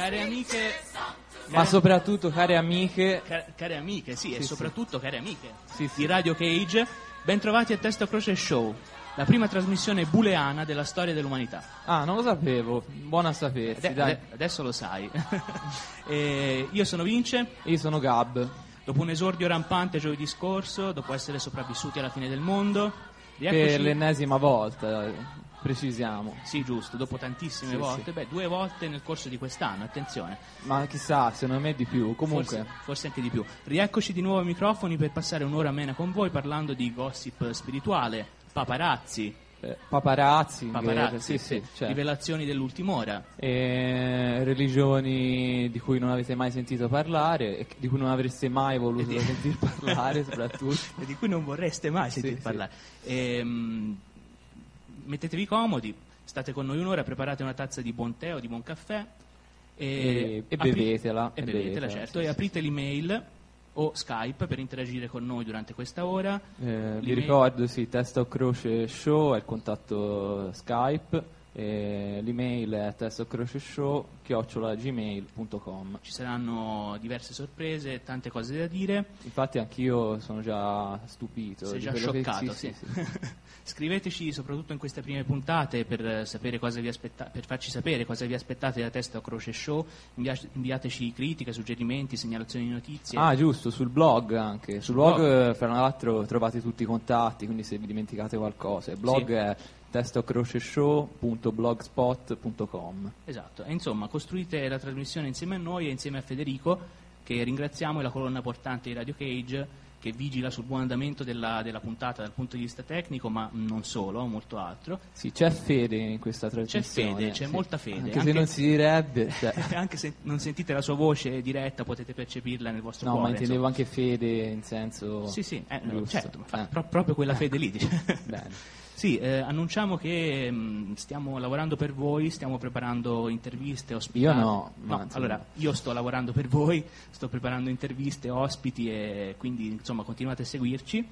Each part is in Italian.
Care amiche, ma soprattutto care amiche, care amiche, sì, e soprattutto care amiche sì. di Radio Cage, bentrovati a Testa Croce Show, la prima trasmissione booleana della storia dell'umanità. Ah, non lo sapevo, buona a sapersi, dai. Adesso lo sai. Io sono Vince. Io sono Gab. Dopo un esordio rampante giovedì scorso, dopo essere sopravvissuti alla fine del mondo, per l'ennesima volta, precisiamo. Sì, giusto, dopo tantissime volte, sì. 2 volte nel corso di quest'anno, attenzione. Ma chissà, secondo me di più, comunque. Forse anche di più. Rieccoci di nuovo ai microfoni per passare un'ora amena con voi parlando di gossip spirituale, paparazzi, sì, certo. Rivelazioni dell'ultima ora, religioni di cui non avete mai sentito parlare e di cui non avreste mai voluto sentir parlare soprattutto, e di cui non vorreste mai sentir parlare. Mettetevi comodi, state con noi un'ora, preparate una tazza di buon tè o di buon caffè e bevetela, certo, e aprite l'email o Skype per interagire con noi durante questa ora. Vi ricordo, Testa o Croce Show è il contatto Skype, l'email è testaocroceshow@gmail.com. Ci saranno diverse sorprese, tante cose da dire. Infatti anch'io sono già stupito. Sei già scioccato, sì. Scriveteci soprattutto in queste prime puntate per sapere cosa vi per farci sapere cosa vi aspettate da Testa o Croce Show. Inviateci critiche, suggerimenti, segnalazioni di notizie. Ah, giusto, sul blog anche. Sul blog, fra l'altro, trovate tutti i contatti, quindi se vi dimenticate qualcosa. Il blog è testaocroceshow.blogspot.com. Esatto, e insomma costruite la trasmissione insieme a noi e insieme a Federico, che ringraziamo, è la colonna portante di Radio Cage, che vigila sul buon andamento della puntata dal punto di vista tecnico, ma non solo, molto altro. Sì, c'è fede in questa trasmissione. C'è molta fede. Anche se non si direbbe. Anche se non sentite la sua voce diretta, potete percepirla nel vostro cuore. No, ma intendevo anche fede in senso... Sì, certo, proprio quella fede lì. Bene. Sì, annunciamo che stiamo lavorando per voi, stiamo preparando interviste, ospiti. Io no. Allora, io sto lavorando per voi, sto preparando interviste, ospiti e quindi insomma continuate a seguirci.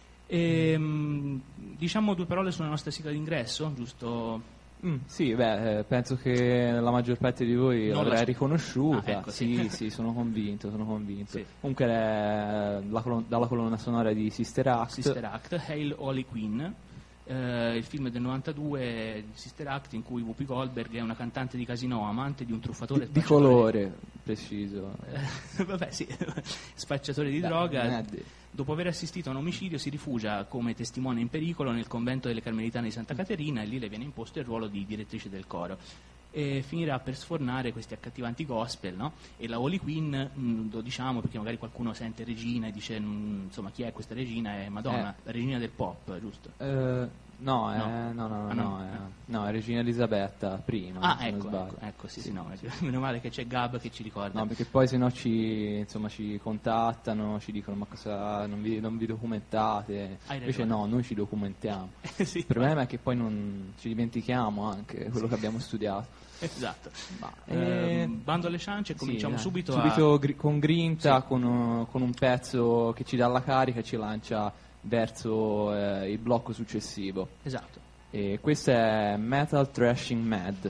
Diciamo 2 parole sulla nostra sigla d'ingresso, giusto? Sì, penso che la maggior parte di voi l'avrà riconosciuta. Ecco, sì, sono convinto. Sì. Comunque è dalla colonna sonora di Sister Act, Hail Holy Queen. Il film del 92 di Sister Act, in cui Whoopi Goldberg è una cantante di casinò, amante di un truffatore di colore preciso, spacciatore di droga. Dopo aver assistito a un omicidio si rifugia come testimone in pericolo nel convento delle Carmelitane di Santa Caterina, e lì le viene imposto il ruolo di direttrice del coro, e finirà per sfornare questi accattivanti gospel, no? E la Holy Queen, lo diciamo perché magari qualcuno sente regina e dice insomma chi è questa regina? È Madonna, la regina del pop, giusto? No, è Regina Elisabetta prima. Ecco, sì, meno male che c'è Gab che ci ricorda. No, perché poi sennò ci contattano, ci dicono ma cosa non vi documentate. Invece no, noi ci documentiamo. Sì, il problema è che poi non ci dimentichiamo anche quello che abbiamo studiato. Esatto. Bando alle ciance, cominciamo subito con grinta, con un pezzo che ci dà la carica e ci lancia verso il blocco successivo. Esatto. E questo è Metal Thrashing Mad.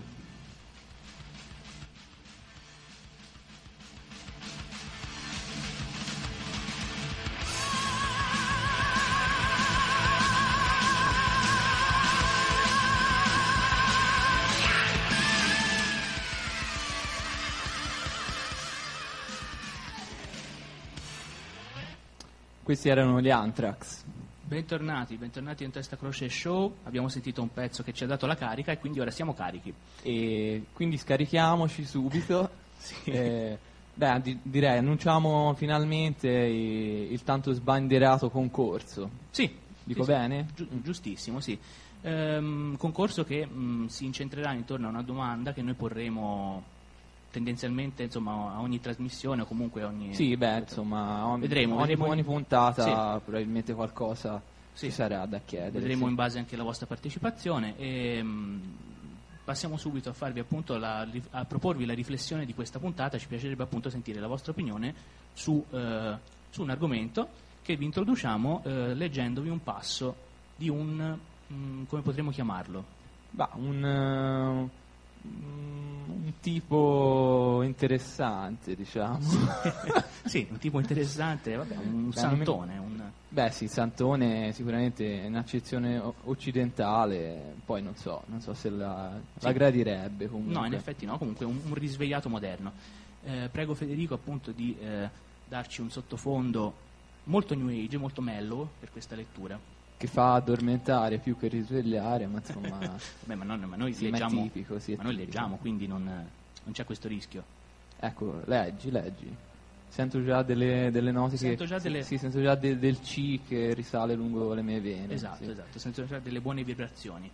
Questi erano gli Anthrax. Bentornati in Testa Croce Show. Abbiamo sentito un pezzo che ci ha dato la carica e quindi ora siamo carichi. E quindi scarichiamoci subito. Sì. Direi annunciamo finalmente il tanto sbandierato concorso. Sì. Dico bene? Giustissimo, sì. Concorso che si incentrerà intorno a una domanda che noi porremo tendenzialmente, insomma, a ogni trasmissione o comunque ogni... vedremo ogni puntata probabilmente qualcosa ci sarà da chiedere. Vedremo in base anche alla vostra partecipazione e passiamo subito a farvi appunto a proporvi la riflessione di questa puntata. Ci piacerebbe appunto sentire la vostra opinione su un argomento che vi introduciamo leggendovi un passo di un come potremmo chiamarlo? Un tipo interessante, diciamo. Sì, un tipo interessante, vabbè, un santone. Beh sì, santone sicuramente è un'accezione occidentale, poi non so se la gradirebbe comunque. No, in effetti no, comunque un risvegliato moderno. Prego Federico appunto di darci un sottofondo molto new age, molto mellow per questa lettura. Che fa addormentare più che risvegliare, ma insomma... Beh, ma noi sì, leggiamo, è tipico, sì, ma noi leggiamo, quindi non c'è questo rischio. Ecco, leggi. Sento già delle note sento già del C che risale lungo le mie vene. Esatto, sento già delle buone vibrazioni.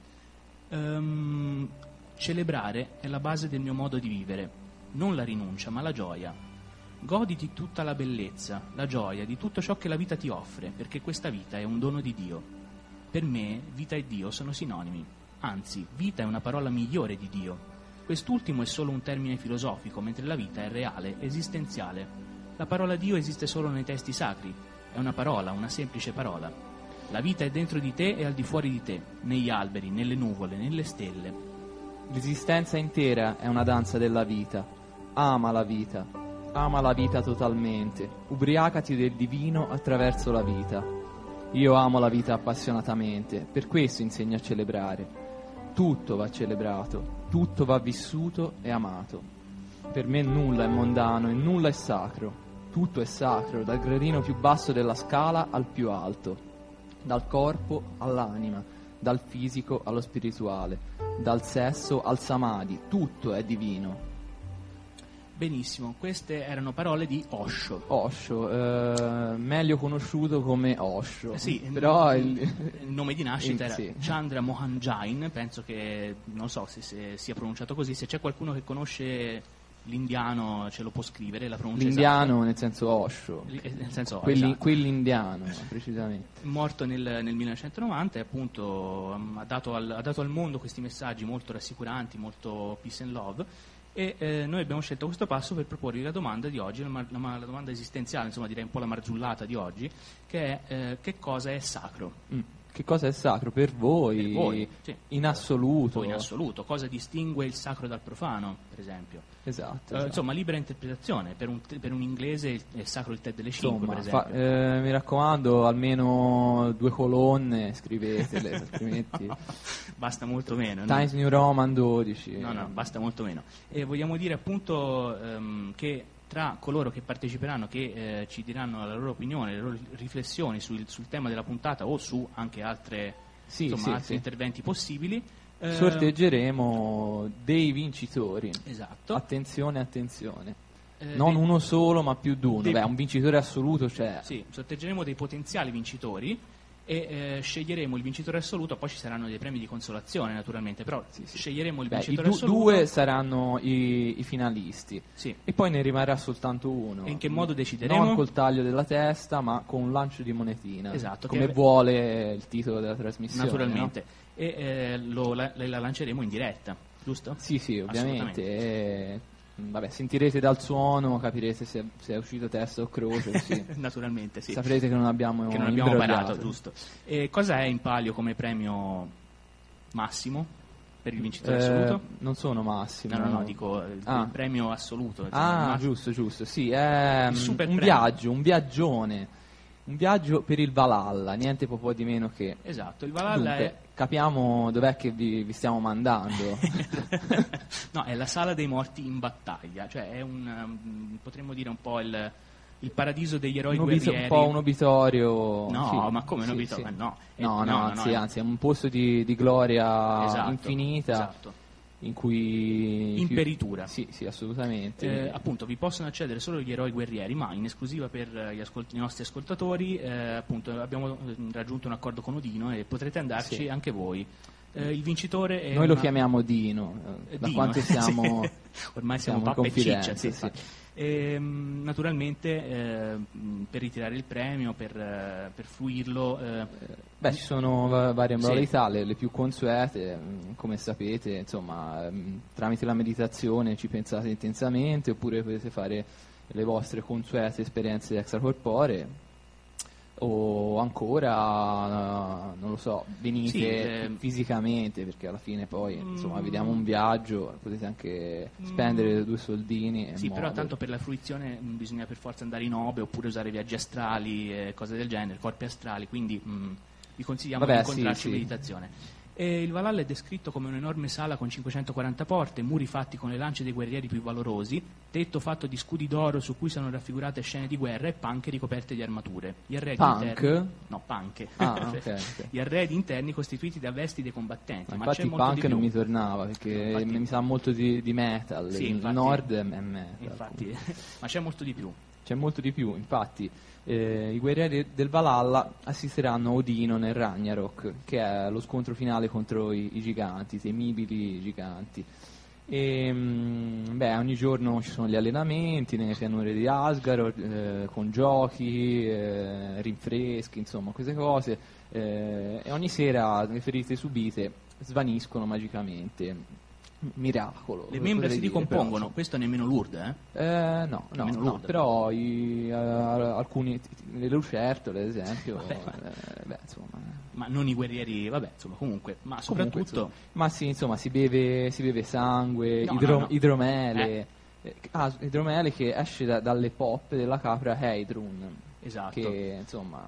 Celebrare è la base del mio modo di vivere, non la rinuncia, ma la gioia. Goditi tutta la bellezza, la gioia di tutto ciò che la vita ti offre, perché questa vita è un dono di Dio. Per me, vita e Dio sono sinonimi, anzi, vita è una parola migliore di Dio. Quest'ultimo è solo un termine filosofico, mentre la vita è reale, esistenziale. La parola Dio esiste solo nei testi sacri, è una parola, una semplice parola. La vita è dentro di te e al di fuori di te, negli alberi, nelle nuvole, nelle stelle. L'esistenza intera è una danza della vita. Ama la vita totalmente, ubriacati del divino attraverso la vita. Io amo la vita appassionatamente, per questo insegno a celebrare. Tutto va celebrato, tutto va vissuto e amato. Per me nulla è mondano e nulla è sacro. Tutto è sacro, dal gradino più basso della scala al più alto, dal corpo all'anima, dal fisico allo spirituale, dal sesso al samadhi, tutto è divino. Benissimo, queste erano parole di Osho. Meglio conosciuto come Osho. Sì, però il nome di nascita era sì. Chandra Mohan Jain, penso che, non so se sia pronunciato così, se c'è qualcuno che conosce l'indiano ce lo può scrivere, la pronuncia l'indiano esatta. Nel senso Osho. Nel senso esatto. esatto. Quell'indiano, precisamente. Morto nel 1990 e appunto ha dato al mondo questi messaggi molto rassicuranti, molto peace and love. E noi abbiamo scelto questo passo per proporvi la domanda di oggi, la domanda esistenziale, insomma direi un po' la marzullata di oggi, che è che cosa è sacro? Che cosa è sacro per voi? Per voi, sì. In assoluto? In assoluto, cosa distingue il sacro dal profano, per esempio? Esatto. Insomma, libera interpretazione, per un inglese è sacro il tè delle 5, per esempio. Mi raccomando, almeno 2 colonne, scrivetele, altrimenti... Basta molto meno. Times New Roman 12. No, basta molto meno. E vogliamo dire appunto che tra coloro che parteciperanno, che ci diranno la loro opinione, le loro riflessioni sul tema della puntata o su anche altri interventi possibili, sorteggeremo dei vincitori. Esatto. Attenzione. Non uno solo, ma più di uno. Un vincitore assoluto c'è. Sì, sorteggeremo dei potenziali vincitori e sceglieremo il vincitore assoluto, poi ci saranno dei premi di consolazione naturalmente, però sceglieremo il vincitore assoluto. 2 saranno i finalisti, sì. E poi ne rimarrà soltanto uno. E in che modo decideremo? Non col taglio della testa, ma con un lancio di monetina, esatto, come vuole il titolo della trasmissione. Naturalmente, no? E la lanceremo in diretta, giusto? Sì, ovviamente. Sentirete dal suono, capirete se è uscito testa o croce, sì. Naturalmente, sì. Saprete che non abbiamo parato, giusto. E cosa è in palio come premio massimo per il vincitore assoluto? Non sono massimo. No, dico il premio assoluto. Giusto, sì, è un viaggione. Un viaggio per il Valhalla, niente po' di meno che... Esatto, il Valhalla è... Capiamo dov'è che vi stiamo mandando. No, è la sala dei morti in battaglia, cioè è potremmo dire un po' il paradiso degli eroi guerrieri. Un po' un obitorio. No, sì, ma come un obitorio? Sì. Anzi, è un posto di gloria infinita. Esatto. In cui... Imperitura. Sì, assolutamente. Appunto, vi possono accedere solo gli eroi guerrieri, ma in esclusiva per i nostri ascoltatori, appunto, abbiamo raggiunto un accordo con Odino e potrete andarci anche voi. Il vincitore è... Noi lo chiamiamo Dino, da quanto siamo... Ormai siamo pappa e ciccia, sì. Naturalmente per ritirare il premio, per fruirlo... ci sono varie modalità, le più consuete, come sapete, insomma, tramite la meditazione ci pensate intensamente, oppure potete fare le vostre consuete esperienze extracorporee, o ancora non lo so, venite Sì, fisicamente, perché alla fine poi insomma vediamo un viaggio, potete anche spendere 2 soldini e Sì, però muovervi. tanto per la fruizione bisogna per forza andare in obe oppure usare viaggi astrali, cose del genere, corpi astrali, quindi vi consigliamo Vabbè, di incontrarci sì, in sì. meditazione. E il Valhalla è descritto come un'enorme sala con 540 porte, muri fatti con le lance dei guerrieri più valorosi, tetto fatto di scudi d'oro su cui sono raffigurate scene di guerra e panche ricoperte di armature. Gli arredi Punk? interni... No, panche. Ah, ok. Gli arredi interni costituiti da vesti dei combattenti. Ma Infatti c'è molto punk di non più. mi tornava, perché Infatti- mi sa molto di metal, Sì, il infatti- nord è metal. Infatti, ma c'è molto di più. C'è molto di più, infatti i guerrieri del Valhalla assisteranno a Odino nel Ragnarok, che è lo scontro finale contro i giganti, i temibili giganti. E, ogni giorno ci sono gli allenamenti nelle pianure di Asgard, con giochi, rinfreschi, insomma queste cose, e ogni sera le ferite subite svaniscono magicamente. Miracolo. Le membra potrei si dire, ricompongono, però, questo nemmeno Lourdes, no, Nemmeno no, Lourdes. però alcuni, le lucertole ad esempio, Vabbè, insomma, ma non i guerrieri, vabbè, insomma, comunque, ma comunque, soprattutto insomma, ma sì, insomma, si beve sangue, No, no. idromele, idromele che esce dalle poppe della capra Heidrun, esatto. che insomma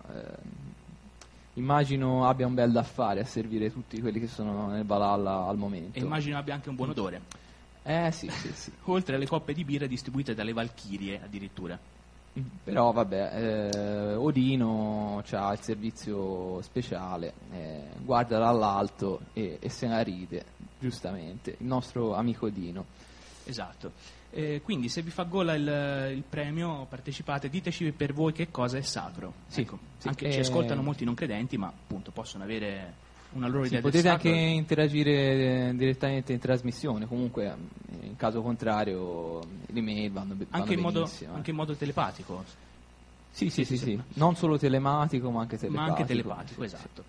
immagino abbia un bel da fare a servire tutti quelli che sono nel Valhalla al momento. E immagino abbia anche un buon odore, Sì. oltre alle coppe di birra distribuite dalle Valchirie addirittura. Però vabbè, Odino ha il servizio speciale, guarda dall'alto e se ne ride, giustamente, il nostro amico Odino. Esatto. Quindi se vi fa gola il premio, partecipate, diteci per voi che cosa è sacro. Sì, Ecco, sì. anche ci ascoltano molti non credenti, ma appunto possono avere una loro Sì, idea del potete sacro. anche interagire direttamente in trasmissione, comunque in caso contrario l'email vanno anche benissimo. in modo telepatico. Sì, non solo telematico ma anche telepatico. Ma anche telepatico, Sì, esatto.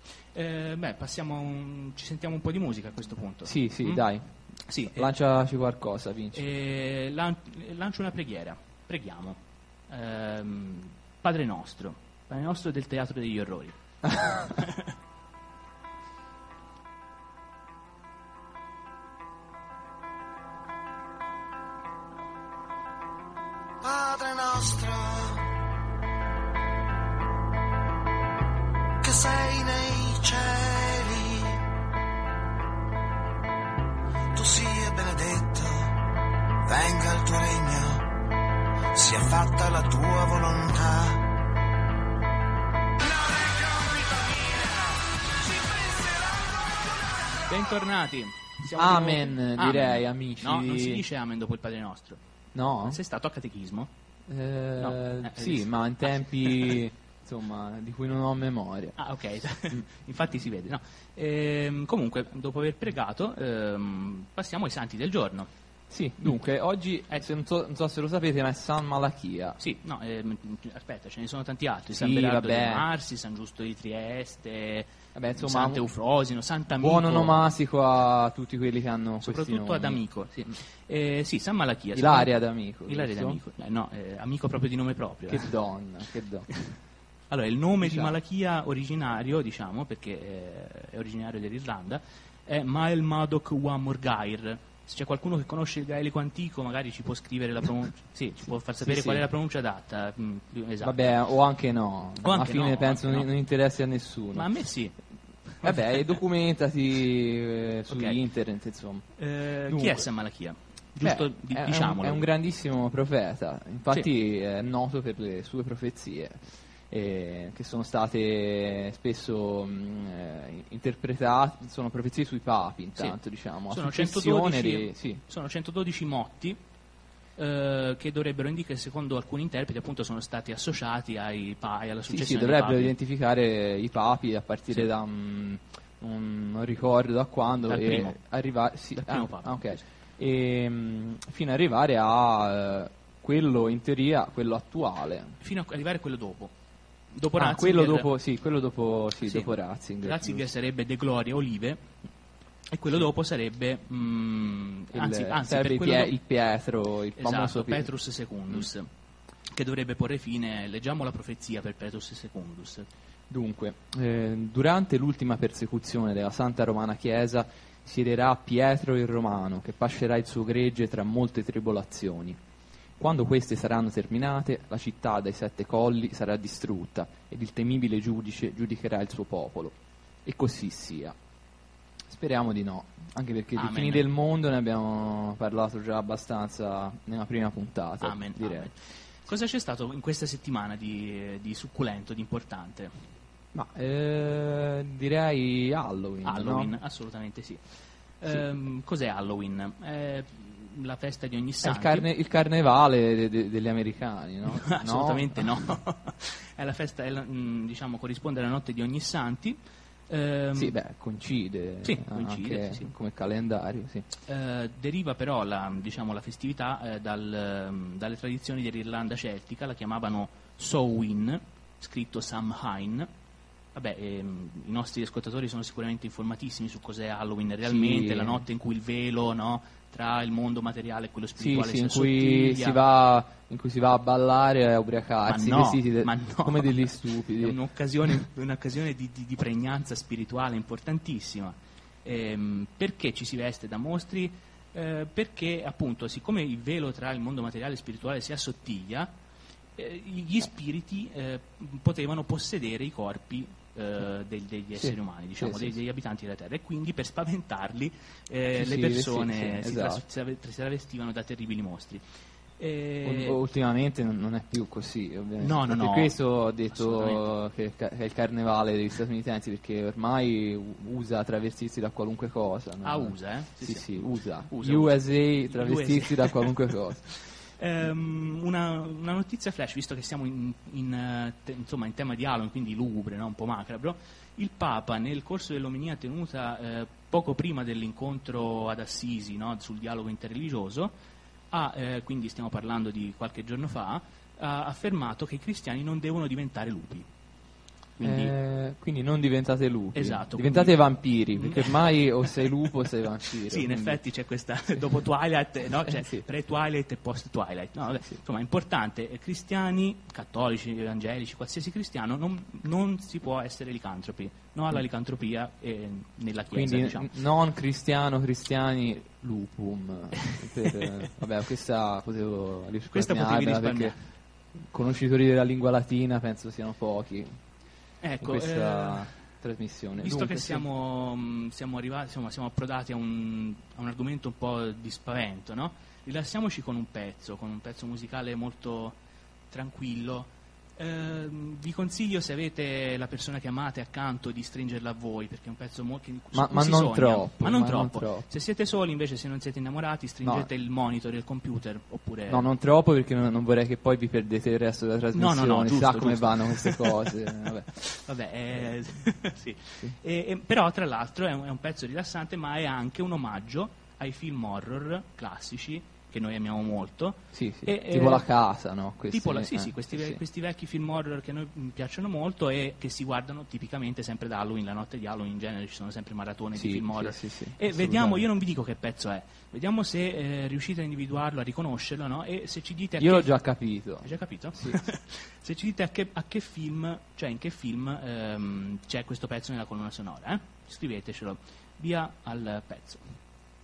Ci sentiamo un po' di musica a questo punto. Sì, dai, Sì, lanciaci qualcosa, Vinci. lancio una preghiera. Preghiamo. Padre nostro del teatro degli orrori. Padre nostro, che sei nei cieli, tu sia benedetto, venga il tuo regno, sia fatta la tua volontà. Bentornati. Siamo di Amen, nuovo- direi, amici. No, non si dice amen dopo il Padre nostro. No? Sei stato a catechismo? Sì, visto. ma in tempi insomma di cui non ho memoria. Ah, ok. Infatti si vede. No. Comunque, dopo aver pregato, passiamo ai santi del giorno. Sì, dunque, oggi, non so se lo sapete, ma è San Malachia. Sì, no, aspetta, ce ne sono tanti altri. Sì, San Berardo vabbè. di Marsi, San Giusto di Trieste, Vabbè, insomma, Sant'Eufrosino, Sant'Amico. buon onomasico a tutti quelli che hanno questi Soprattutto nomi. ad Amico. Sì, sì, San Malachia. Ilaria d'Amico. Ilaria giusto? d'Amico. No, Amico proprio di nome proprio. Che donna, che donna. Allora, il nome Diciamo. di Malachia originario, diciamo, perché è originario dell'Irlanda, è Mael Madok Wa Morgair. Se c'è qualcuno che conosce il gaelico antico, magari ci può scrivere la pronuncia, sì, ci può far sapere Sì, qual sì. è la pronuncia adatta. Esatto. Vabbè, o anche no. O anche Alla fine no, penso anche non, no. non interessi a nessuno. Ma a me sì. Vabbè, documentati su Ok. internet, insomma. Chi Dunque. è San Malachia? Giusto, Beh, diciamolo. è un grandissimo profeta, infatti è noto per le sue profezie, che sono state spesso interpretate, sono profezie sui papi intanto, diciamo, a Sono successione 112, sì. sono 112 motti che dovrebbero indicare, secondo alcuni interpreti, appunto sono stati associati alla successione Sì, dei dovrebbero papi. identificare i papi a partire Sì. da non ricordo da quando Dal primo. arrivare Dal primo papa. ok. Fino ad arrivare a quello in teoria quello attuale. Fino a arrivare a quello dopo. Dopo Quello Ratzinger. dopo Sì. Ratzinger. Ratzinger sarebbe De Gloria Olive e quello dopo sarebbe anzi sarebbe per quello il Pietro, il esatto, famoso Petrus Secundus. che dovrebbe porre fine, leggiamo la profezia Perpetuus Secundus. Dunque, durante l'ultima persecuzione della Santa Romana Chiesa siederà Pietro il Romano, che pascerà il suo gregge tra molte tribolazioni. Quando queste saranno terminate, la città dai 7 colli sarà distrutta ed il temibile giudice giudicherà il suo popolo. E così sia. Speriamo di no, anche perché di fini del mondo ne abbiamo parlato già abbastanza nella prima puntata. Amen, direi. amen. Cosa c'è stato in questa settimana di succulento, di importante? Ma direi Halloween. Halloween, no? Assolutamente sì. Cos'è Halloween? La festa di ogni È santo. il carnevale degli americani, no? Assolutamente no. È la festa, diciamo, corrisponde alla notte di ogni santi. Sì, coincide, coincide anche sì. come calendario. Sì. Deriva però la festività dalle tradizioni dell'Irlanda celtica, la chiamavano Samhain, scritto Samhain. Vabbè, i nostri ascoltatori sono sicuramente informatissimi su cos'è Halloween realmente, sì. La notte in cui il velo, no, tra il mondo materiale e quello spirituale sì, si in cui si va a ballare e a ubriacarsi, vestiti come degli stupidi. È un'occasione di pregnanza spirituale importantissima. Perché ci si veste da mostri? Perché appunto, siccome il velo tra il mondo materiale e spirituale si assottiglia, gli spiriti potevano possedere i corpi degli esseri umani, diciamo, degli abitanti della Terra, e quindi per spaventarli le persone si travestivano da terribili mostri. Ultimamente non è più così, ovviamente. No. Per questo ho detto che è il carnevale degli statunitensi, perché ormai USA travestirsi da qualunque cosa. No? USA, Sì, USA. USA travestirsi da qualunque cosa. Una notizia flash, visto che siamo in tema di Halloween, quindi lugubre, no? Un po' macabro. Il Papa, nel corso dell'omelia tenuta poco prima dell'incontro ad Assisi, no? Sul dialogo interreligioso, quindi stiamo parlando di qualche giorno fa, ha affermato che i cristiani non devono diventare lupi. Quindi non diventate lupi, esatto, diventate vampiri, perché ormai o sei lupo o sei vampiro. Sì, in effetti c'è questa dopo Twilight, no? C'è pre-Twilight e post-Twilight. No, insomma, è importante, cristiani, cattolici, evangelici, qualsiasi cristiano, non si può essere licantropi, no alla licantropia nella Chiesa. Quindi diciamo. Non cristiani, lupum. Vabbè, questa potevo risparmiarmela, perché conoscitori della lingua latina penso siano pochi. Ecco, in questa trasmissione. Visto Dunque, che siamo arrivati, siamo approdati a un argomento un po' di spavento, no? Rilassiamoci con un pezzo musicale molto tranquillo. Vi consiglio, se avete la persona che amate accanto, di stringerla a voi, perché è un pezzo ma non troppo. Se siete soli, invece, se non siete innamorati, stringete il monitor del computer, oppure no, non troppo, perché non vorrei che poi vi perdete il resto della trasmissione. No, giusto, come vanno queste cose. Vabbè, sì. Però tra l'altro è un pezzo rilassante, ma è anche un omaggio ai film horror classici che noi amiamo molto. Tipo La Casa, no? Questi vecchi film horror che a noi piacciono molto e che si guardano tipicamente sempre da Halloween, la notte di Halloween in genere ci sono sempre maratone di film horror. E vediamo, io non vi dico che pezzo è, vediamo se riuscite a individuarlo, a riconoscerlo, no? E se ci dite io l'ho già capito. Hai già capito? Sì. Se ci dite a che film, cioè in che film c'è questo pezzo nella colonna sonora, scrivetecelo. Via al pezzo.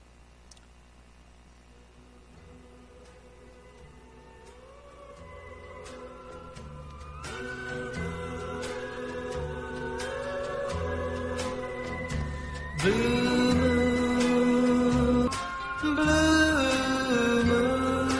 Blue moon, blue moon,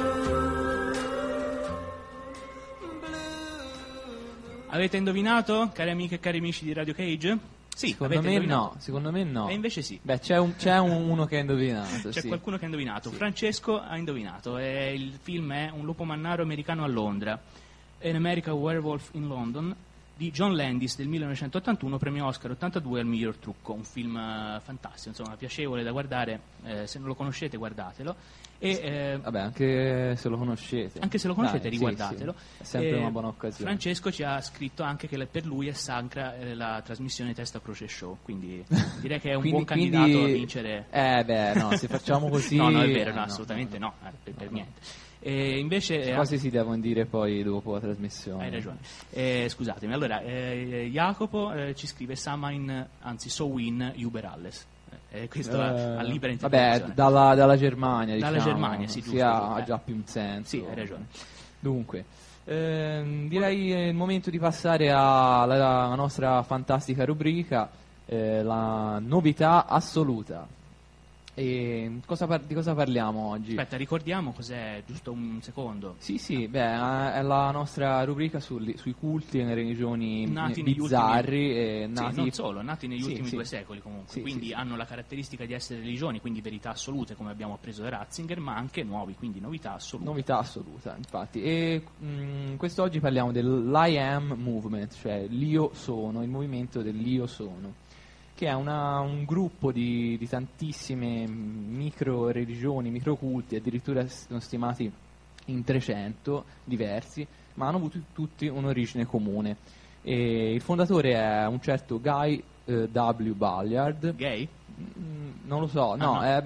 Avete indovinato, cari amiche e cari amici di Radio Cage? Sì, secondo me no. E invece sì. Beh, c'è uno che ha indovinato. C'è qualcuno che ha indovinato. Sì. Francesco ha indovinato. Il film è Un lupo mannaro americano a Londra, An American Werewolf in London, di John Landis del 1981, premio Oscar 82 al miglior trucco. Un film fantastico, insomma, piacevole da guardare, se non lo conoscete guardatelo. Vabbè, anche se lo conoscete. Anche se lo conoscete, Dai, riguardatelo. sì. È sempre una buona occasione. Francesco ci ha scritto anche che per lui è sacra la trasmissione Testa Croce Show, quindi direi che è un buon candidato a vincere. No, se facciamo così... no, è vero, no, assolutamente no, per niente. Invece cose si devono dire poi dopo la trasmissione. Hai ragione. Scusatemi, allora Jacopo ci scrive so win Uber alles. Questo a libera interpretazione. Vabbè, dalla Germania, diciamo. Dalla Germania, sì, giusto. Ha già più un senso. Sì, hai ragione. Dunque, direi è il momento di passare alla nostra fantastica rubrica, la novità assoluta. E di cosa parliamo oggi? Aspetta, ricordiamo cos'è, giusto un secondo. Sì, è la nostra rubrica sui culti e le religioni nati bizzarri. Nati negli ultimi 2 secoli comunque, quindi hanno la caratteristica di essere religioni, quindi verità assolute come abbiamo appreso da Ratzinger, ma anche nuovi, quindi novità assoluta. Novità assoluta, infatti. E quest'oggi parliamo dell'I Am Movement, cioè l'Io Sono, il movimento dell'Io Sono, che è un gruppo di tantissime micro religioni, micro culti, addirittura sono stimati in 300 diversi, ma hanno avuto tutti un'origine comune. E il fondatore è un certo Guy W. Ballard. Gay? Non lo so,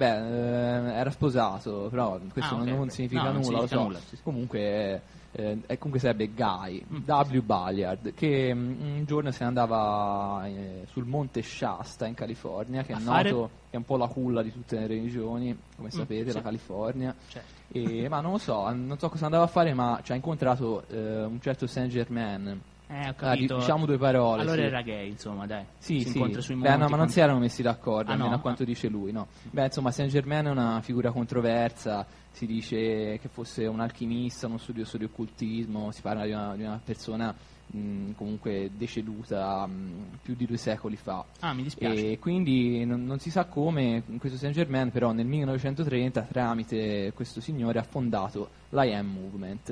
era sposato, però questo non significa nulla, lo so. Nulla, sì. Comunque sarebbe Guy W. Ballard, che un giorno se ne andava sul monte Shasta in California, che è noto, che è un po' la culla di tutte le religioni, come sapete, la California. Certo. Ma non so cosa andava a fare, ma ci ha incontrato un certo Saint Germain. Ho capito. Diciamo 2 parole. Allora era gay, insomma, dai. Sì. Incontra sui monti, ma non si erano messi d'accordo, almeno a quanto Ah. dice lui, no. Insomma, Saint Germain è una figura controversa, si dice che fosse un alchimista, uno studioso di occultismo, si parla di una persona comunque deceduta più di 2 secoli fa. Mi dispiace. E quindi non si sa come questo Saint Germain, però nel 1930, tramite questo signore, ha fondato l'I Am Movement.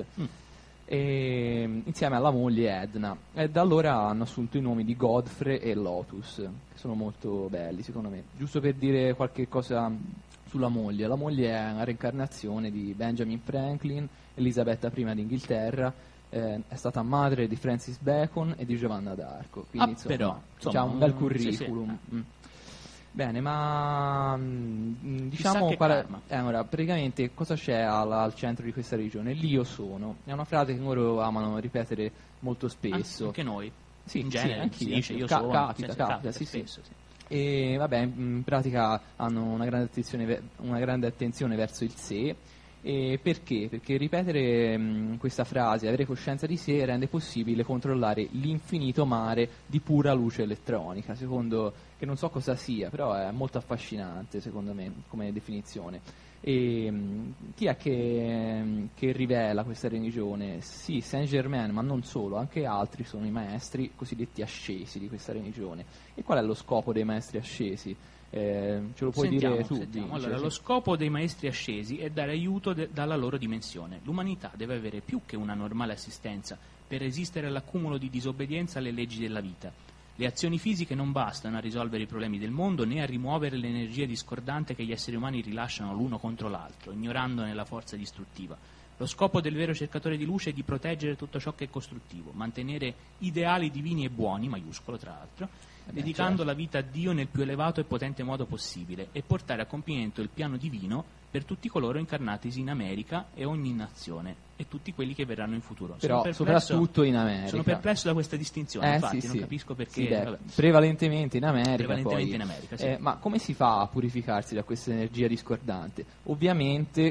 E insieme alla moglie Edna, e da allora hanno assunto i nomi di Godfrey e Lotus, che sono molto belli secondo me. Giusto per dire qualche cosa sulla moglie, la moglie è una reincarnazione di Benjamin Franklin, Elisabetta I d'Inghilterra, è stata madre di Francis Bacon e di Giovanna d'Arco, quindi insomma, c'ha un bel curriculum. Sì. Bene, ma diciamo ora, praticamente cosa c'è al centro di questa religione? L'Io Sono. È una frase che loro amano ripetere molto spesso. Anche noi. Sì, in genere anch'io. si dice io sono. Capita, sì. Spesso, sì. E vabbè, in pratica hanno una grande attenzione verso il sé. E perché? Perché ripetere questa frase, avere coscienza di sé, rende possibile controllare l'infinito mare di pura luce elettronica, che non so cosa sia, però è molto affascinante secondo me come definizione. E chi è che rivela questa religione? Sì, Saint Germain, ma non solo, anche altri sono i maestri cosiddetti ascesi di questa religione. E qual è lo scopo dei maestri ascesi? Ce lo puoi dire tu? Allora, lo scopo dei maestri ascesi è dare aiuto dalla loro dimensione. L'umanità deve avere più che una normale assistenza per resistere all'accumulo di disobbedienza alle leggi della vita. Le azioni fisiche non bastano a risolvere i problemi del mondo né a rimuovere l'energia discordante che gli esseri umani rilasciano l'uno contro l'altro, ignorandone la forza distruttiva. Lo scopo del vero cercatore di luce è di proteggere tutto ciò che è costruttivo, mantenere ideali divini e buoni, maiuscolo tra l'altro, dedicando la vita a Dio nel più elevato e potente modo possibile e portare a compimento il piano divino per tutti coloro incarnatisi in America e ogni nazione e tutti quelli che verranno in futuro. Però soprattutto in America. Sono perplesso da questa distinzione, infatti sì, non capisco perché. Sì, prevalentemente in America. Prevalentemente poi. In America, sì. Ma come si fa a purificarsi da questa energia discordante? Ovviamente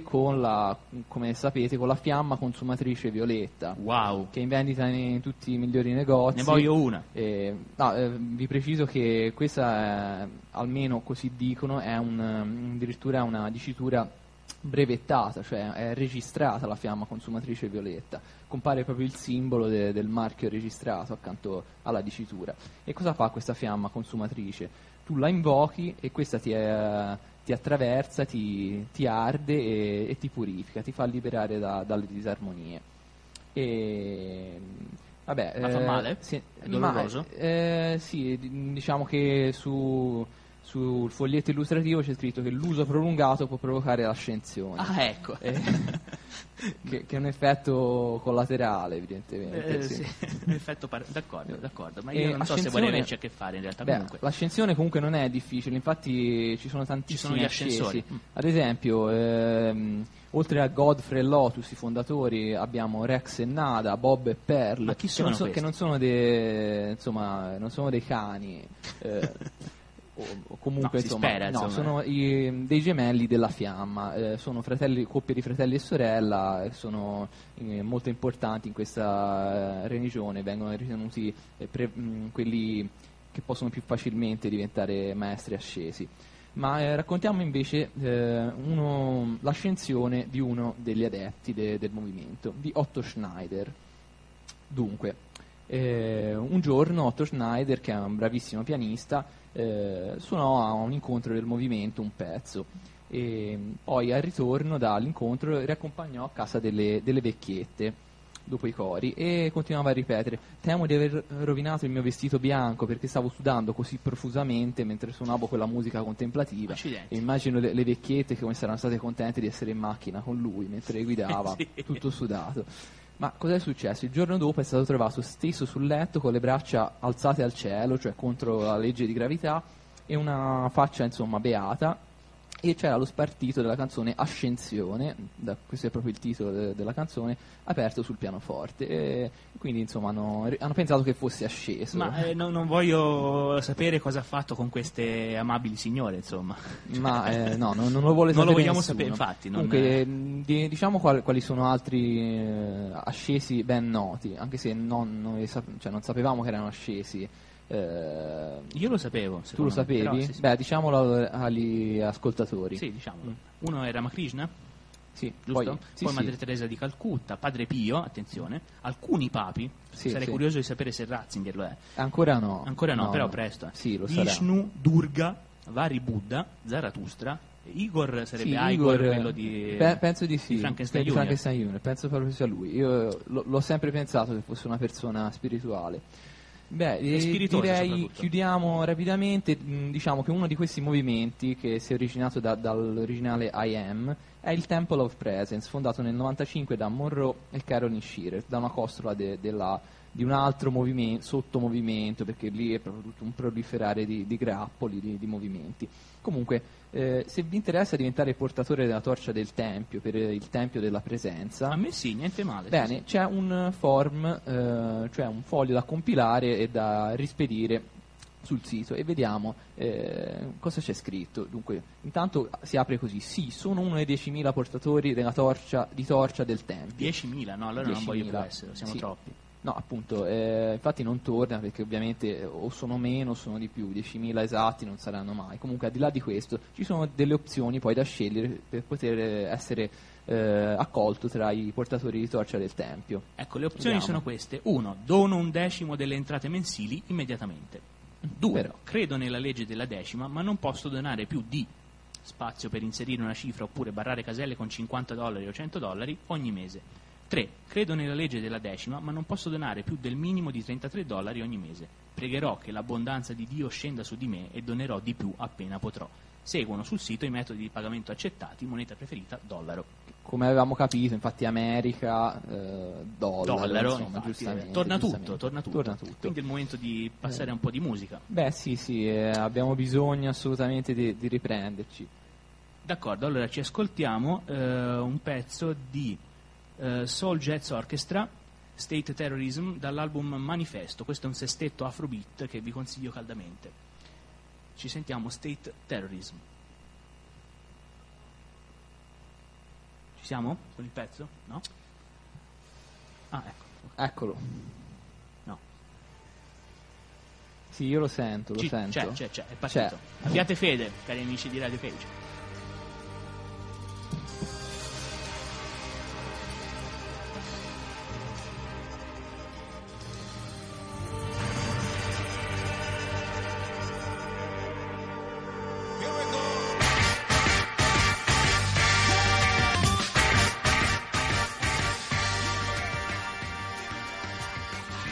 come sapete, con la fiamma consumatrice violetta. Wow! Che è in vendita in tutti i migliori negozi. Ne voglio una. Vi preciso che questa, almeno così dicono, è addirittura una dicitura brevettata, cioè è registrata la fiamma consumatrice violetta, compare proprio il simbolo del marchio registrato accanto alla dicitura. E cosa fa questa fiamma consumatrice? Tu la invochi e questa ti attraversa, ti arde e ti purifica, ti fa liberare dalle disarmonie. Ma fa male? È doloroso? Sì, diciamo che sul foglietto illustrativo c'è scritto che l'uso prolungato può provocare l'ascensione. Ah, ecco. Che è un effetto collaterale, evidentemente. Sì. Un effetto d'accordo, ma io non so se vorrei averci a che fare in realtà. Comunque. L'ascensione comunque non è difficile, infatti ci sono tantissimi gli ascesi. ascensori. Ad esempio, oltre a Godfrey e Lotus, i fondatori, abbiamo Rex e Nada, Bob e Pearl, Ma chi sono che non sono dei cani. O comunque no, spera, sono dei gemelli della fiamma, sono coppie di fratelli e sorella, sono molto importanti in questa religione, vengono ritenuti quelli che possono più facilmente diventare maestri ascesi. Ma raccontiamo invece l'ascensione di uno degli adepti del movimento, di Otto Schneider. Dunque, un giorno Otto Schneider, che è un bravissimo pianista, suonò a un incontro del movimento un pezzo e poi al ritorno dall'incontro riaccompagnò a casa delle vecchiette dopo i cori e continuava a ripetere: temo di aver rovinato il mio vestito bianco perché stavo sudando così profusamente mentre suonavo quella musica contemplativa. Accidenti. E immagino le vecchiette che come saranno state contente di essere in macchina con lui mentre guidava, sì. tutto sudato. Ma cos'è successo? Il giorno dopo è stato trovato steso sul letto con le braccia alzate al cielo, cioè contro la legge di gravità, e una faccia insomma beata, e c'era lo spartito della canzone Ascensione, questo è proprio il titolo della canzone, aperto sul pianoforte, e quindi insomma hanno pensato che fosse asceso. Ma non voglio sapere cosa ha fatto con queste amabili signore, insomma. Ma no, non lo vuole sapere. Non lo vogliamo nessuno. sapere, infatti. Comunque, diciamo quali sono altri ascesi ben noti, anche se non sapevamo che erano ascesi. Io lo sapevo. Tu lo sapevi? Però, sì. Beh, diciamolo agli ascoltatori. Sì, diciamolo. Uno è Ramakrishna, sì, giusto? Poi Madre Teresa di Calcutta, Padre Pio, attenzione, alcuni papi. Sì, sarei sì. curioso di sapere se Ratzinger lo è. Ancora no. Ancora no, però presto. Sì, lo Vishnu, Durga, vari Buddha, Zarathustra, Igor sarebbe sì, Igor, quello di penso di sì, di Frankenstein di Junior. Frankenstein Junior, penso proprio sia lui. Io l'ho sempre pensato che fosse una persona spirituale. Beh, direi chiudiamo rapidamente. Diciamo che uno di questi movimenti, che si è originato dall'originale I Am, è il Temple of Presence, fondato nel 95 da Monroe e Carolyn Shearer, da una costola di un altro sottomovimento, perché lì è proprio tutto un proliferare di grappoli, di movimenti. Comunque, se vi interessa diventare portatore della torcia del Tempio, per il Tempio della Presenza... A me sì, niente male. Bene, sì. c'è un form, cioè un foglio da compilare e da rispedire sul sito, e vediamo cosa c'è scritto. Dunque, intanto si apre così: sì, sono uno dei 10.000 portatori della torcia del Tempio. 10.000? No, allora 10.000, non voglio più essere, siamo sì. troppi. No, appunto, infatti non torna, perché ovviamente o sono meno o sono di più, 10.000 esatti non saranno mai. Comunque, al di là di questo, ci sono delle opzioni poi da scegliere per poter essere accolto tra i portatori di torcia del Tempio. Ecco, le opzioni sono queste. 1. Dono 1/10 delle entrate mensili immediatamente. 2. Però. Credo nella legge della decima, ma non posso donare più di spazio per inserire una cifra oppure barrare caselle con $50 o $100 ogni mese. 3. Credo nella legge della decima, ma non posso donare più del minimo di $33 ogni mese. Pregherò che l'abbondanza di Dio scenda su di me e donerò di più appena potrò. Seguono sul sito i metodi di pagamento accettati, moneta preferita, dollaro. Come avevamo capito, infatti America, dollaro, insomma, infatti, giustamente. Torna giustamente. tutto. Quindi è il momento di passare a un po' di musica. Beh, sì, abbiamo bisogno assolutamente di riprenderci. D'accordo, allora ci ascoltiamo un pezzo di Soul Jazz Orchestra, State Terrorism, dall'album Manifesto. Questo è un sestetto afrobeat che vi consiglio caldamente. Ci sentiamo State Terrorism. Ci siamo con il pezzo? No? Ah, ecco. Eccolo. No. Sì, io lo sento. C'è, è partito. Abbiate fede, cari amici di Radio Cage.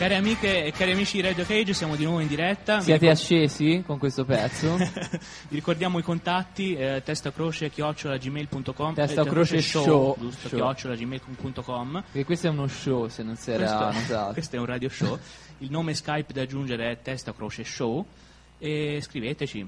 Cari amiche e cari amici di Radio Cage, siamo di nuovo in diretta. Siete ascesi con questo pezzo? Vi ricordiamo i contatti, testacroce@gmail.com, testacroce.show, giusto, @gmail.com. Perché questo è uno show, se non si era notato. Questo è un radio show. Il nome Skype da aggiungere è Testacroce Show. E scriveteci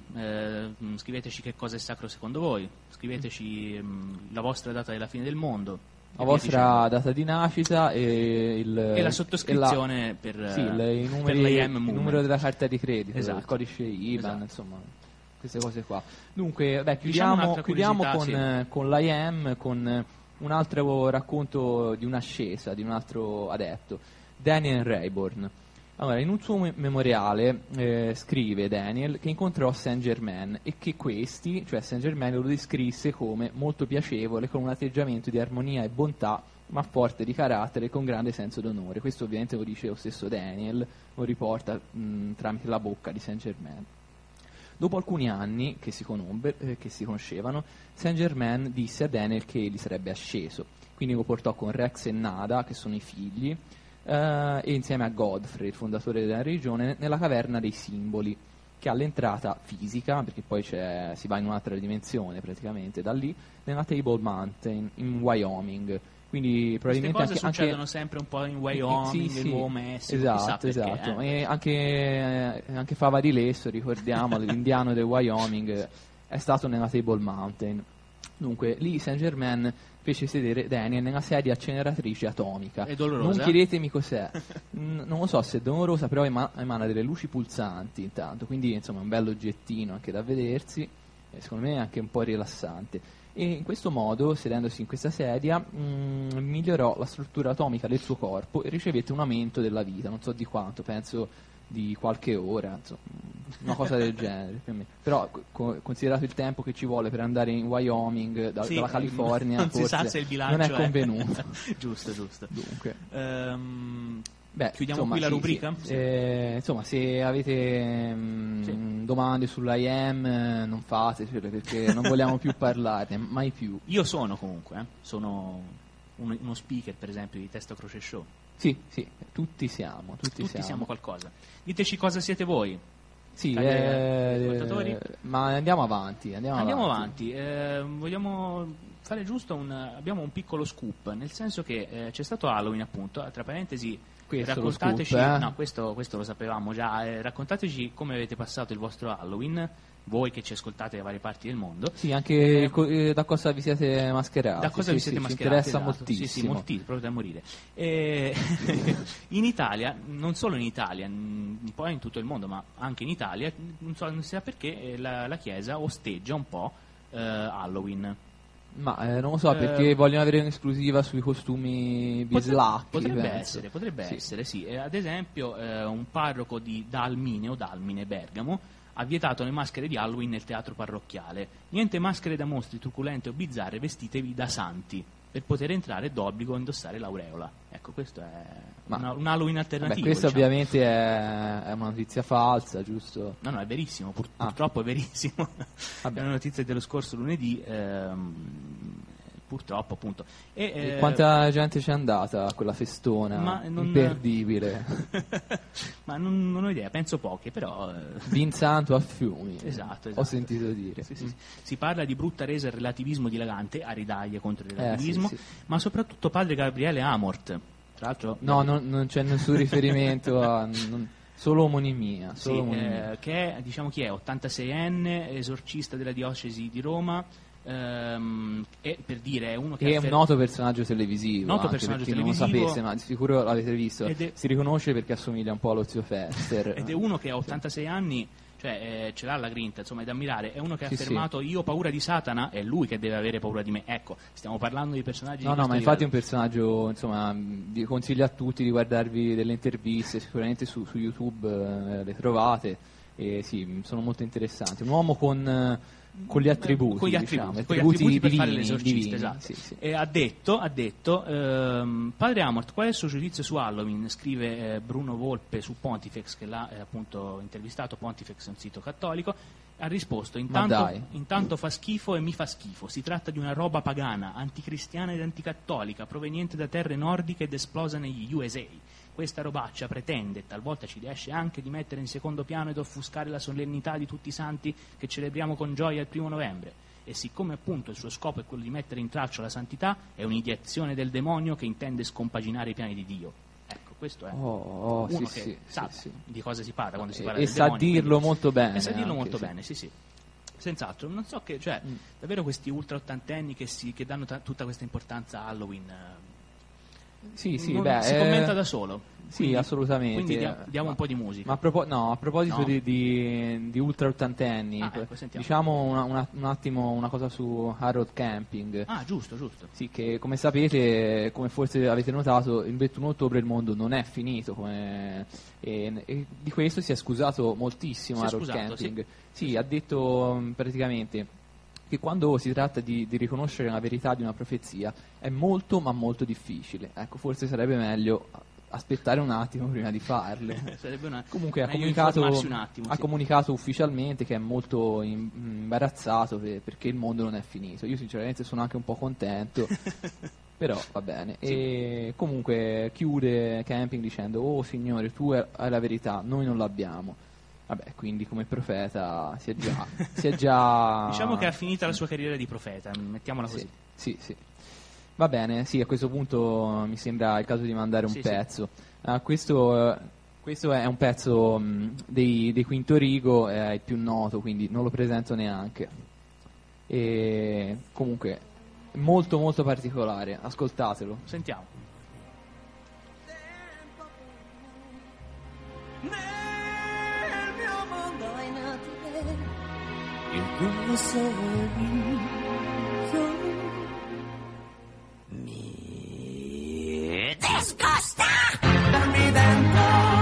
che cosa è sacro secondo voi, scriveteci la vostra data della fine del mondo, la vostra data di nascita e la sottoscrizione per il numero della carta di credito, esatto. Il codice IBAN, esatto. Insomma, queste cose qua. Dunque, chiudiamo con l'IM, con un altro racconto di un'ascesa, di un altro adepto, Daniel Rayburn. Allora, in un suo memoriale scrive Daniel che incontrò Saint Germain e che questi, cioè Saint Germain, lo descrisse come molto piacevole, con un atteggiamento di armonia e bontà, ma forte di carattere e con grande senso d'onore. Questo ovviamente lo dice lo stesso Daniel, lo riporta tramite la bocca di Saint Germain. Dopo alcuni anni che si conoscevano, Saint Germain disse a Daniel che egli sarebbe asceso, quindi lo portò con Rex e Nada, che sono i figli, e insieme a Godfrey, il fondatore della regione, nella caverna dei simboli, che ha l'entrata fisica, perché poi si va in un'altra dimensione praticamente da lì, nella Table Mountain in Wyoming. Quindi probabilmente queste cose succedono sempre un po' in Wyoming, sì, Nuovo Messico, esatto. E anche Fava di Lesso, ricordiamo, l'indiano del Wyoming è stato nella Table Mountain. Dunque lì Saint Germain fece sedere Daniel nella sedia acceleratrice atomica. È dolorosa? Non chiedetemi cos'è. Non lo so se è dolorosa, però emana delle luci pulsanti intanto, quindi insomma è un bello oggettino anche da vedersi, e secondo me è anche un po' rilassante. E in questo modo, sedendosi in questa sedia, migliorò la struttura atomica del suo corpo e ricevette un aumento della vita, non so di quanto, penso di qualche ora, insomma, una cosa del genere. Però considerato il tempo che ci vuole per andare in Wyoming dalla California, non forse si sa se il bilancio non è convenuto. giusto. Dunque, chiudiamo insomma, qui la rubrica? Insomma, se avete domande sull'IM non fate, perché non vogliamo più parlarne, mai più. Io sono comunque, sono uno speaker, per esempio, di Testacroce Show. Sì, tutti siamo qualcosa. Diteci cosa siete voi. Sì, ascoltatori. Ma andiamo avanti. Vogliamo fare giusto abbiamo un piccolo scoop, nel senso che c'è stato Halloween, appunto. Tra parentesi, raccontateci. No, questo lo sapevamo già. Raccontateci come avete passato il vostro Halloween, voi che ci ascoltate da varie parti del mondo. Sì, anche da cosa vi siete mascherati. Da cosa vi siete mascherati? Ci interessa esatto. moltissimo. Moltissimo, proprio da morire. In Italia, non solo in Italia, un po' in tutto il mondo, ma anche in Italia, non si sa perché la Chiesa osteggia un po' Halloween. Ma non lo so, perché vogliono avere un'esclusiva sui costumi bislacchi. Potrebbe essere, sì. Ad esempio, un parroco di Dalmine, Bergamo, ha vietato le maschere di Halloween nel teatro parrocchiale. Niente maschere da mostri truculente o bizzarre, vestitevi da santi. Per poter entrare d'obbligo indossare l'aureola. Ecco, questo è un Halloween alternativo. Questo ovviamente è una notizia falsa, giusto? No, è verissimo, purtroppo è verissimo. È una notizia dello scorso lunedì, purtroppo, appunto. E quanta gente c'è andata a quella festona imperdibile? Ma non ho idea, penso poche, però Vinsanto a fiumi. Esatto. Ho sentito dire. Sì. Si parla di brutta resa al relativismo dilagante, a ridaglie contro il relativismo, ma soprattutto padre Gabriele Amort. Tra l'altro non c'è nessun riferimento a solo omonimia, che è, diciamo, chi è? 86enne, esorcista della diocesi di Roma. E per dire è uno che è un noto personaggio televisivo, non lo sapesse, ma di sicuro l'avete visto, si riconosce perché assomiglia un po' allo zio Fester. Ed è uno che ha 86 anni, cioè ce l'ha la grinta, insomma, è da ammirare. È uno che ha affermato io ho paura di Satana, è lui che deve avere paura di me. Ecco, stiamo parlando di personaggi ma infatti è un personaggio, insomma, vi consiglio a tutti di guardarvi delle interviste, sicuramente su YouTube le trovate, e sì, sono molto interessanti. Un uomo con gli attributi, attributi per divini, fare l'esorcista, divini, esatto. Sì. E ha detto padre Amort, qual è il suo giudizio su Halloween? Scrive Bruno Volpe su Pontifex, che l'ha appunto intervistato. Pontifex è un sito cattolico. Ha risposto: intanto fa schifo e mi fa schifo, si tratta di una roba pagana, anticristiana ed anticattolica, proveniente da terre nordiche ed esplosa negli USA. questa robaccia pretende, talvolta ci riesce anche, di mettere in secondo piano ed offuscare la solennità di tutti i santi che celebriamo con gioia il 1 novembre. E siccome appunto il suo scopo è quello di mettere in traccio la santità, è un'ideazione del demonio che intende scompaginare i piani di Dio. Ecco, questo è uno che sa di cosa si parla quando si parla del demonio. E sa dirlo molto bene. E sa dirlo molto bene, sì. Senz'altro, non so che, cioè, davvero questi ultra ottantenni che danno tutta questa importanza a Halloween. Si commenta da solo. Sì, quindi, assolutamente. Quindi diamo un po' di musica. Ma a proposito di ultra ottantenni, ecco, diciamo un attimo una cosa su Harold Camping. Giusto. Sì, che come sapete, come forse avete notato, il 21 ottobre il mondo non è finito, e di questo si è scusato moltissimo Harold Camping. Sì, ha detto praticamente che quando si tratta di riconoscere la verità di una profezia è molto ma molto difficile. Ecco, forse sarebbe meglio aspettare un attimo prima di farle. Comunque ha comunicato ufficialmente che è molto imbarazzato perché il mondo non è finito. Io sinceramente sono anche un po' contento. Però va bene. Sì. E comunque chiude Camping dicendo: "Oh Signore, tu hai la verità, noi non l'abbiamo". Vabbè, quindi come profeta si è già diciamo che ha finita la sua carriera di profeta, mettiamola così. Sì. Va bene, sì, a questo punto mi sembra il caso di mandare un pezzo. Questo è un pezzo dei Quinto Rigo, è il più noto, quindi non lo presento neanche. E comunque molto molto particolare, ascoltatelo. Sentiamo. Nel mio mondo è nato il tuo sorriso. Mi discosta, dammi dentro.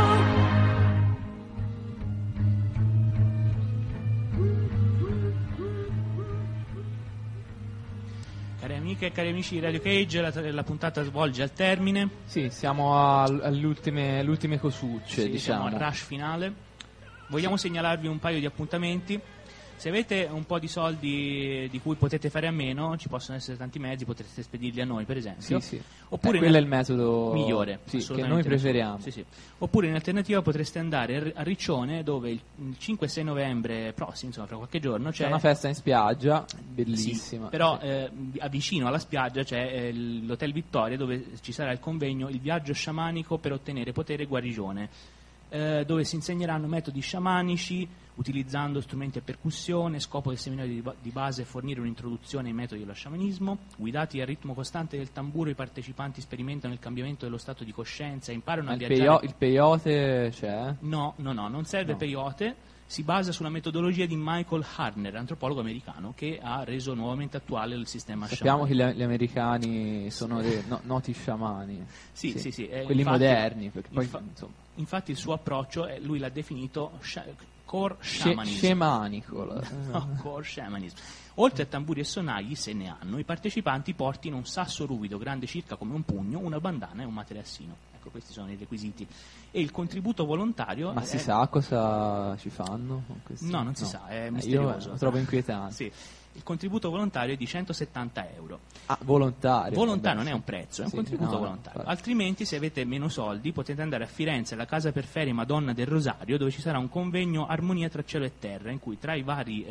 Cari amiche e cari amici di Radio Cage, la puntata svolge al termine. Sì, siamo alle ultime cosucce, diciamo. Siamo al rush finale. Vogliamo segnalarvi un paio di appuntamenti. Se avete un po' di soldi di cui potete fare a meno, ci possono essere tanti mezzi, potrete spedirli a noi per esempio. Sì. Oppure quello è il metodo migliore, che noi preferiamo. Sì. Oppure in alternativa potreste andare a Riccione, dove il 5 e 6 novembre prossimo, insomma fra qualche giorno, c'è una festa in spiaggia, bellissima. Sì, però vicino alla spiaggia c'è l'Hotel Vittoria, dove ci sarà il convegno Il viaggio sciamanico per ottenere potere e guarigione, dove si insegneranno metodi sciamanici utilizzando strumenti a percussione. Scopo del seminario di base è fornire un'introduzione ai metodi dello sciamanismo. Guidati al ritmo costante del tamburo, i partecipanti sperimentano il cambiamento dello stato di coscienza e imparano a viaggiare. Il peyote c'è? No, non serve peyote. Si basa sulla metodologia di Michael Harner, antropologo americano, che ha reso nuovamente attuale il sistema Sappiamo sciamanico. che gli americani sono dei noti sciamani. Sì. Quelli infatti, moderni. Perché poi, insomma. Infatti il suo approccio, lui l'ha definito core shamanism. Scemanico. Core shamanism. Oltre a tamburi e sonagli, se ne hanno, i partecipanti portino un sasso ruvido grande circa come un pugno, una bandana e un materassino. Ecco, questi sono i requisiti. E il contributo volontario... Ma si sa cosa ci fanno? No, non si sa, è misterioso. Io lo trovo inquietante. Sì. Il contributo volontario è di €170. Volontario? Volontario, non è un prezzo, è un contributo volontario. Altrimenti, se avete meno soldi, potete andare a Firenze alla Casa per Ferie Madonna del Rosario, dove ci sarà un convegno Armonia tra cielo e terra, in cui tra i vari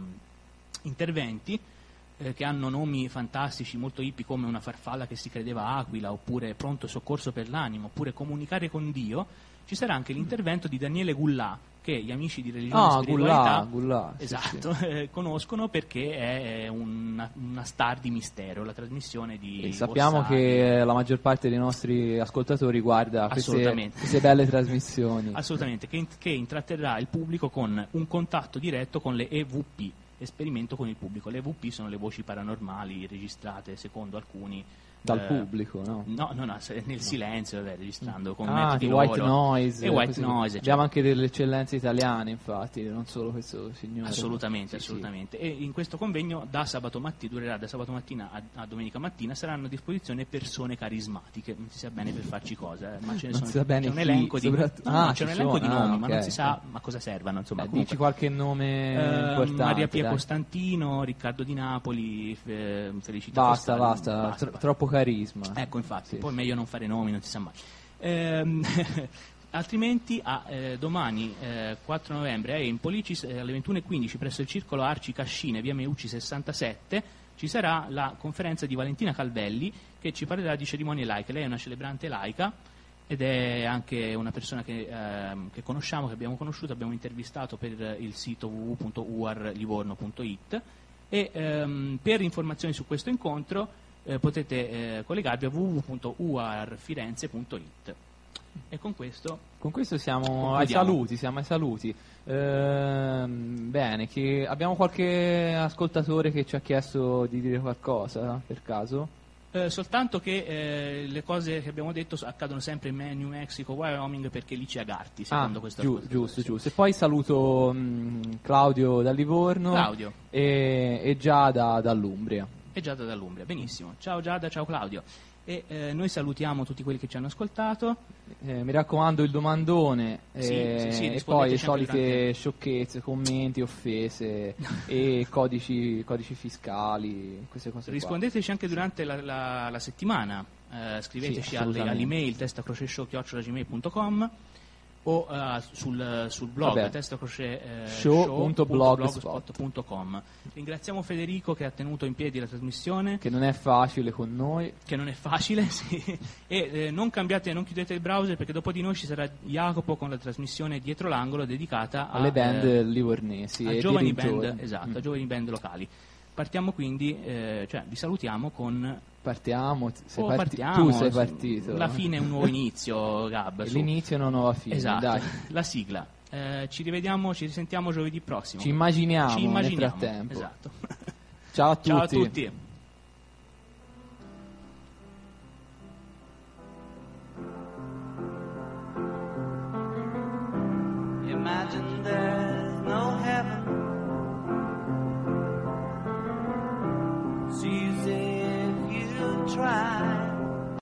interventi, che hanno nomi fantastici, molto hippie, come Una farfalla che si credeva aquila, oppure Pronto soccorso per l'anima, oppure Comunicare con Dio, ci sarà anche l'intervento di Daniele Gullà, che gli amici di religione e spiritualità Gullà, esatto, sì. Conoscono, perché è una star di mistero, la trasmissione di sappiamo Bossari. Che la maggior parte dei nostri ascoltatori guarda queste belle trasmissioni. Assolutamente, che intratterrà il pubblico con un contatto diretto con le EVP, esperimento con il pubblico. Le EVP sono le voci paranormali registrate, secondo alcuni, dal pubblico, no? No, nel silenzio, registrando con di white noise. E white noise. Abbiamo anche delle eccellenze italiane, infatti, non solo questo signore. Assolutamente. E in questo convegno durerà da sabato mattina a domenica mattina, saranno a disposizione persone carismatiche, non si sa bene per farci cosa, ma c'è un elenco di nomi, ma non si sa a cosa servano, insomma. Dici qualche nome importante. Maria Pia Costantino, Riccardo di Napoli, Felicità basta, troppo carisma. Ecco, infatti, poi meglio non fare nomi, non si sa mai. Altrimenti domani 4 novembre a Empoli alle 21:15 presso il Circolo Arci Cascine, via Meucci 67, ci sarà la conferenza di Valentina Calvelli che ci parlerà di cerimonie laiche. Lei è una celebrante laica ed è anche una persona che conosciamo, che abbiamo conosciuto, abbiamo intervistato per il sito www.uarlivorno.it e per informazioni su questo incontro potete collegarvi a www.uarfirenze.it. E con questo siamo ai saluti. Bene, che abbiamo qualche ascoltatore che ci ha chiesto di dire qualcosa per caso? Soltanto che le cose che abbiamo detto accadono sempre in New Mexico, Wyoming, perché lì c'è Agarti, secondo questa giusto. E poi saluto Claudio da Livorno e Giada dall'Umbria. Benissimo. Ciao Giada, ciao Claudio. E noi salutiamo tutti quelli che ci hanno ascoltato. Mi raccomando il domandone e poi le solite sciocchezze, commenti, offese e codici fiscali, queste cose. Rispondeteci anche durante la settimana, scriveteci all'email testacroceshow@gmail.com o sul blog testacroceshow.blogspot.com. Ringraziamo Federico che ha tenuto in piedi la trasmissione, che non è facile con noi, sì. E non chiudete il browser, perché dopo di noi ci sarà Jacopo con la trasmissione Dietro l'angolo dedicata alle band livornesi a e giovani band, a giovani band locali. Partiamo quindi, vi salutiamo con... Partiamo. Tu sei partito. La fine è un nuovo inizio, Gab. L'inizio è una nuova fine, esatto. dai. La sigla. Ci risentiamo giovedì prossimo. Ci immaginiamo nel frattempo. Esatto. Ciao a tutti. Ciao a tutti. Imagine there